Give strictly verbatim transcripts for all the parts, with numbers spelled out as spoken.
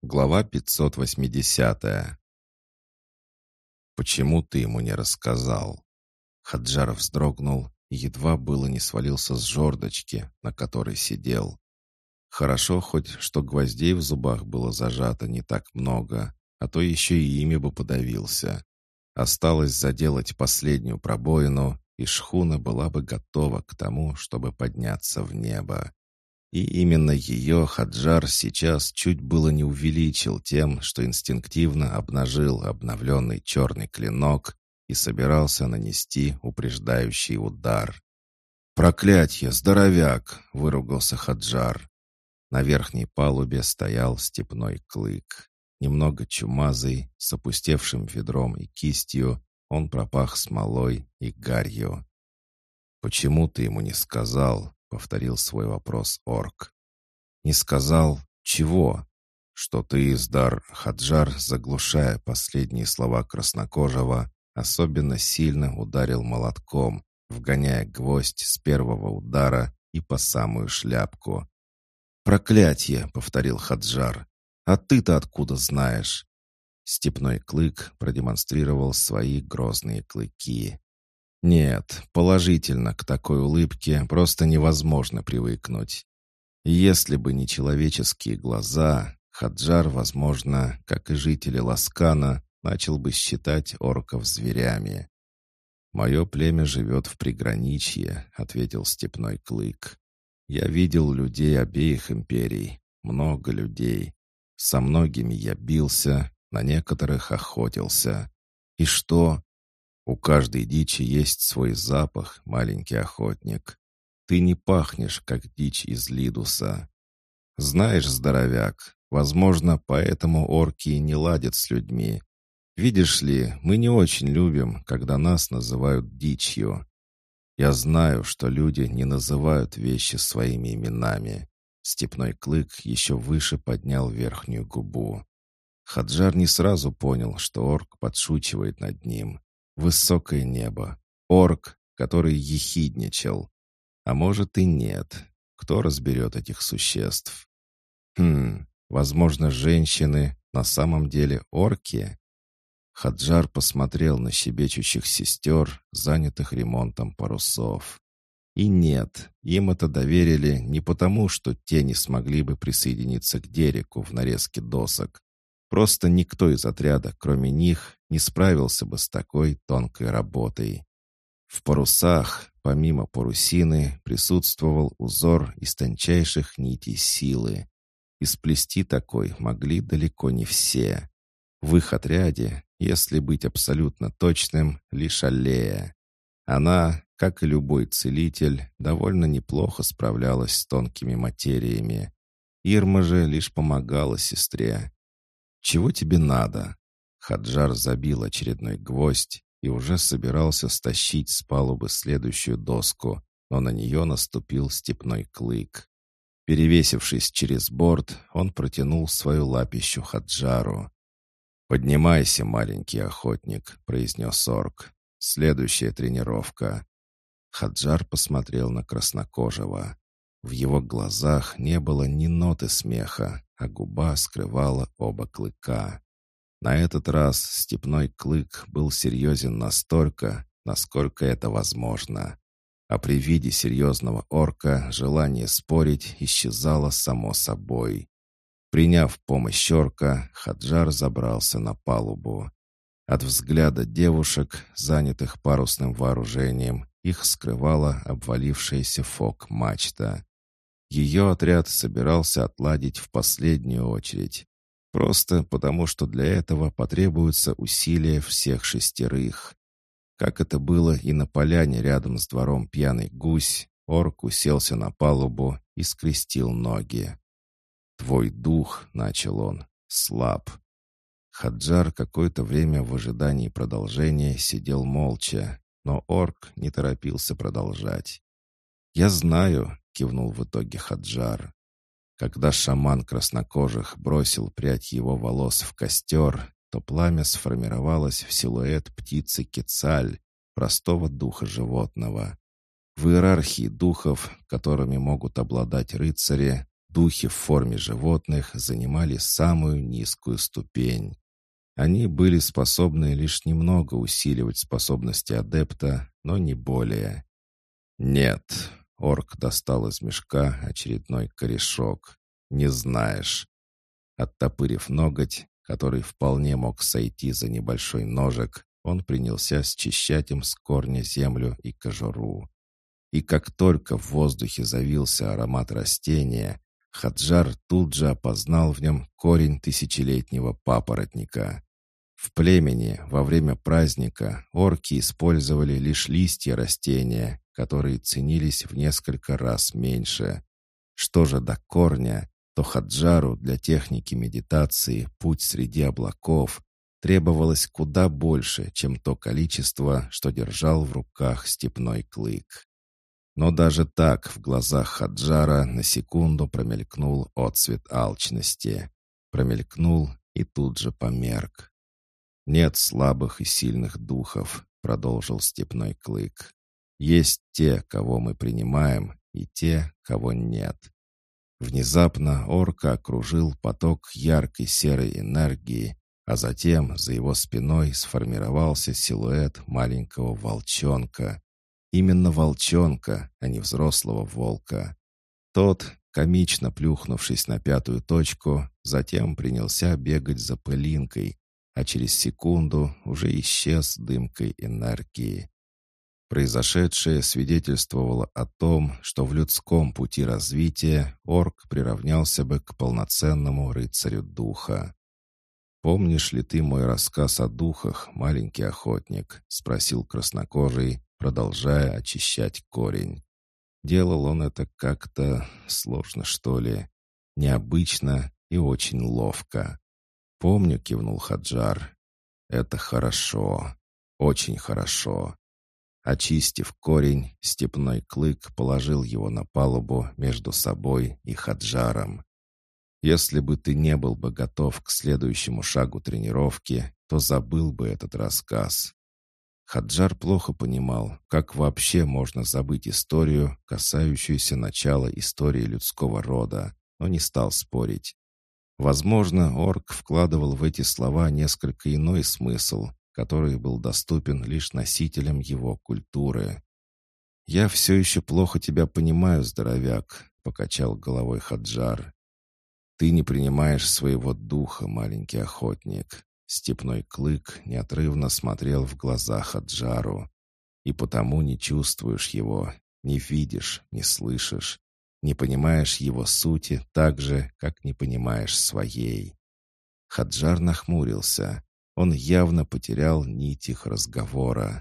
Глава пятьсот восьмидесятая. «Почему ты ему не рассказал?» Хаджар вздрогнул и едва было не свалился с жердочки, на которой сидел. Хорошо хоть, что гвоздей в зубах было зажато не так много, а то еще и ими бы подавился. Осталось заделать последнюю пробоину, и шхуна была бы готова к тому, чтобы подняться в небо. И именно ее Хаджар сейчас чуть было не увеличил тем, что инстинктивно обнажил обновленный черный клинок и собирался нанести упреждающий удар. «Проклятье, здоровяк!» — выругался Хаджар. На верхней палубе стоял степной клык. Немного чумазый, с опустевшим ведром и кистью, он пропах смолой и гарью. «Почему ты ему не сказал?» — повторил свой вопрос орк. «Не сказал? Чего?» «Что ты, Издар?» Хаджар, заглушая последние слова краснокожего, особенно сильно ударил молотком, вгоняя гвоздь с первого удара и по самую шляпку. «Проклятье!» — повторил Хаджар. «А ты-то откуда знаешь?» Степной клык продемонстрировал свои грозные клыки. Нет, положительно к такой улыбке просто невозможно привыкнуть. Если бы не человеческие глаза, Хаджар, возможно, как и жители Ласкана, начал бы считать орков зверями. «Мое племя живет в приграничье», — ответил степной клык. «Я видел людей обеих империй, много людей. Со многими я бился, на некоторых охотился. И что? У каждой дичи есть свой запах, маленький охотник. Ты не пахнешь, как дичь из Лидуса. Знаешь, здоровяк, возможно, поэтому орки не ладят с людьми. Видишь ли, мы не очень любим, когда нас называют дичью. Я знаю, что люди не называют вещи своими именами». Степной клык еще выше поднял верхнюю губу. Хаджар не сразу понял, что орк подшучивает над ним. Высокое небо. Орк, который ехидничал. А может и нет. Кто разберет этих существ? Хм, возможно, женщины на самом деле орки? Хаджар посмотрел на щебечущих сестер, занятых ремонтом парусов. И нет, им это доверили не потому, что те не смогли бы присоединиться к Дереку в нарезке досок. Просто никто из отряда, кроме них, не справился бы с такой тонкой работой. В парусах, помимо парусины, присутствовал узор из тончайших нитей силы. И сплести такой могли далеко не все. В их отряде, если быть абсолютно точным, лишь Аллея. Она, как и любой целитель, довольно неплохо справлялась с тонкими материями. Ирма же лишь помогала сестре. «Чего тебе надо?» Хаджар забил очередной гвоздь и уже собирался стащить с палубы следующую доску, но на нее наступил степной клык. Перевесившись через борт, он протянул свою лапищу Хаджару. «Поднимайся, маленький охотник», — произнес орк. «Следующая тренировка». Хаджар посмотрел на краснокожего. В его глазах не было ни ноты смеха, а губа скрывала оба клыка. На этот раз степной клык был серьезен настолько, насколько это возможно. А при виде серьезного орка желание спорить исчезало само собой. Приняв помощь орка, Хаджар забрался на палубу. От взгляда девушек, занятых парусным вооружением, их скрывала обвалившаяся фок-мачта. Ее отряд собирался отладить в последнюю очередь. Просто потому, что для этого потребуются усилия всех шестерых. Как это было и на поляне рядом с двором пьяный гусь, орк уселся на палубу и скрестил ноги. «Твой дух», — начал он, — «слаб». Хаджар какое-то время в ожидании продолжения сидел молча, но орк не торопился продолжать. «Я знаю», — кивнул в итоге Хаджар. Когда шаман краснокожих бросил прядь его волос в костер, то пламя сформировалось в силуэт птицы Кецаль, простого духа животного. В иерархии духов, которыми могут обладать рыцари, Духи в форме животных занимали самую низкую ступень. Они были способны лишь немного усиливать способности адепта, но не более. «Нет», — орк достал из мешка очередной корешок. «Не знаешь». Оттопырив ноготь, который вполне мог сойти за небольшой ножик, он принялся счищать им с корня землю и кожуру. И как только в воздухе завился аромат растения, Хаджар тут же опознал в нем корень тысячелетнего папоротника. В племени во время праздника орки использовали лишь листья растения, которые ценились в несколько раз меньше. Что же до корня, то Хаджару для техники медитации «Путь среди облаков» требовалось куда больше, чем то количество, что держал в руках степной клык. Но даже так в глазах Хаджара на секунду промелькнул отцвет алчности. Промелькнул и тут же померк. «Нет слабых и сильных духов», — продолжил степной клык. «Есть те, кого мы принимаем, и те, кого нет». Внезапно орка окружил поток яркой серой энергии, а затем за его спиной сформировался силуэт маленького волчонка. Именно волчонка, а не взрослого волка. Тот, комично плюхнувшись на пятую точку, затем принялся бегать за пылинкой, а через секунду уже исчез дымкой энергии. Произошедшее свидетельствовало о том, что в людском пути развития орк приравнялся бы к полноценному рыцарю духа. «Помнишь ли ты мой рассказ о духах, маленький охотник?» — спросил краснокожий, продолжая очищать корень. Делал он это как-то сложно, что ли, необычно и очень ловко. «Помню», — кивнул Хаджар. «Это хорошо, очень хорошо». Очистив корень, степной клык положил его на палубу между собой и Хаджаром. «Если бы ты не был бы готов к следующему шагу тренировки, то забыл бы этот рассказ». Хаджар плохо понимал, как вообще можно забыть историю, касающуюся начала истории людского рода, но не стал спорить. Возможно, орк вкладывал в эти слова несколько иной смысл, который был доступен лишь носителям его культуры. «Я все еще плохо тебя понимаю, здоровяк», — покачал головой Хаджар. «Ты не принимаешь своего духа, маленький охотник». Степной клык неотрывно смотрел в глаза Хаджару. «И потому не чувствуешь его, не видишь, не слышишь, не понимаешь его сути так же, как не понимаешь своей». Хаджар нахмурился. Он явно потерял нить их разговора.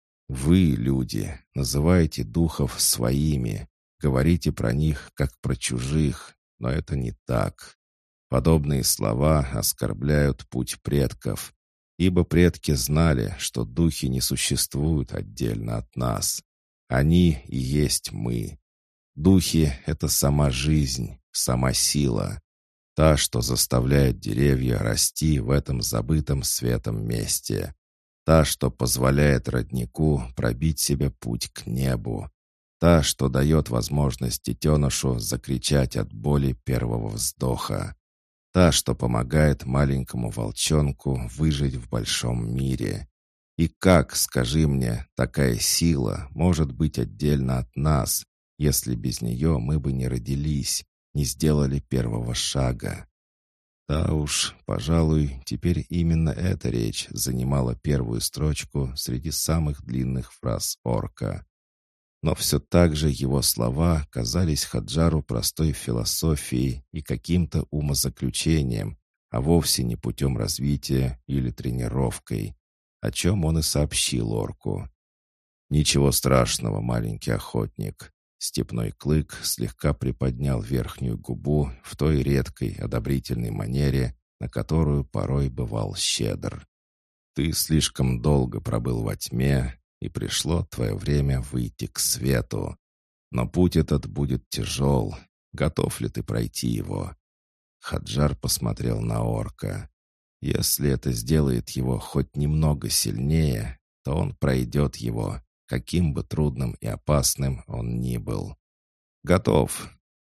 «Вы, люди, называете духов своими, говорите про них, как про чужих, но это не так. Подобные слова оскорбляют путь предков, ибо предки знали, что духи не существуют отдельно от нас. Они и есть мы. Духи — это сама жизнь, сама сила. Та, что заставляет деревья расти в этом забытом светом месте. Та, что позволяет роднику пробить себе путь к небу. Та, что дает возможность детенышу закричать от боли первого вздоха. Та, что помогает маленькому волчонку выжить в большом мире. И как, скажи мне, такая сила может быть отдельно от нас, если без нее мы бы не родились, не сделали первого шага? Да уж, пожалуй, теперь именно эта речь занимала первую строчку среди самых длинных фраз орка. Но все так же его слова казались Хаджару простой философией и каким-то умозаключением, а вовсе не путем развития или тренировкой, о чем он и сообщил орку. «Ничего страшного, маленький охотник». Степной клык слегка приподнял верхнюю губу в той редкой одобрительной манере, на которую порой бывал щедр. «Ты слишком долго пробыл во тьме, и пришло твое время выйти к свету. Но путь этот будет тяжел. Готов ли ты пройти его?» Хаджар посмотрел на орка. «Если это сделает его хоть немного сильнее, то он пройдет его, каким бы трудным и опасным он ни был». «Готов.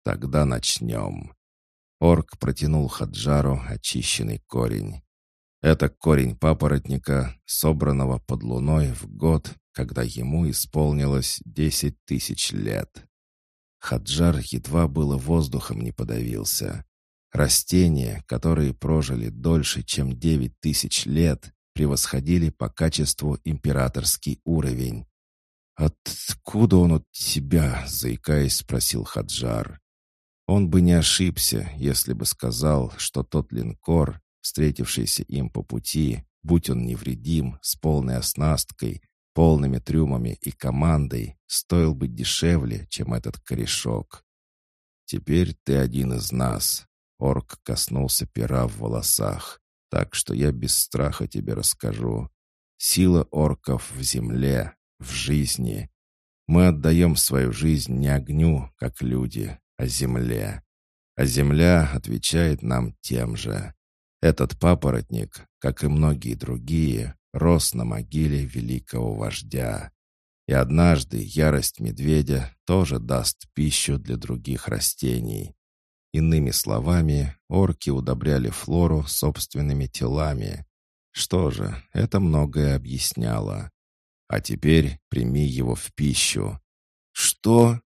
Тогда начнем. Орк протянул Хаджару очищенный корень. Это корень папоротника, собранного под луной в год, когда ему исполнилось десять тысяч лет. Хаджар едва было воздухом не подавился. Растения, которые прожили дольше, чем девять тысяч лет, превосходили по качеству императорский уровень. «Откуда он от тебя?» — заикаясь, спросил Хаджар. Он бы не ошибся, если бы сказал, что тот линкор, встретившийся им по пути, будь он невредим, с полной оснасткой, полными трюмами и командой, стоил бы дешевле, чем этот корешок. «Теперь ты один из нас», — орк коснулся пера в волосах, «так что я без страха тебе расскажу. Сила орков в земле, в жизни. Мы отдаем свою жизнь не огню, как люди, а земле. А земля отвечает нам тем же. Этот папоротник, как и многие другие, рос на могиле великого вождя. И однажды ярость медведя тоже даст пищу для других растений. Иными словами, орки удобряли флору собственными телами. Что же, это многое объясняло. А теперь прими его в пищу». «Что?»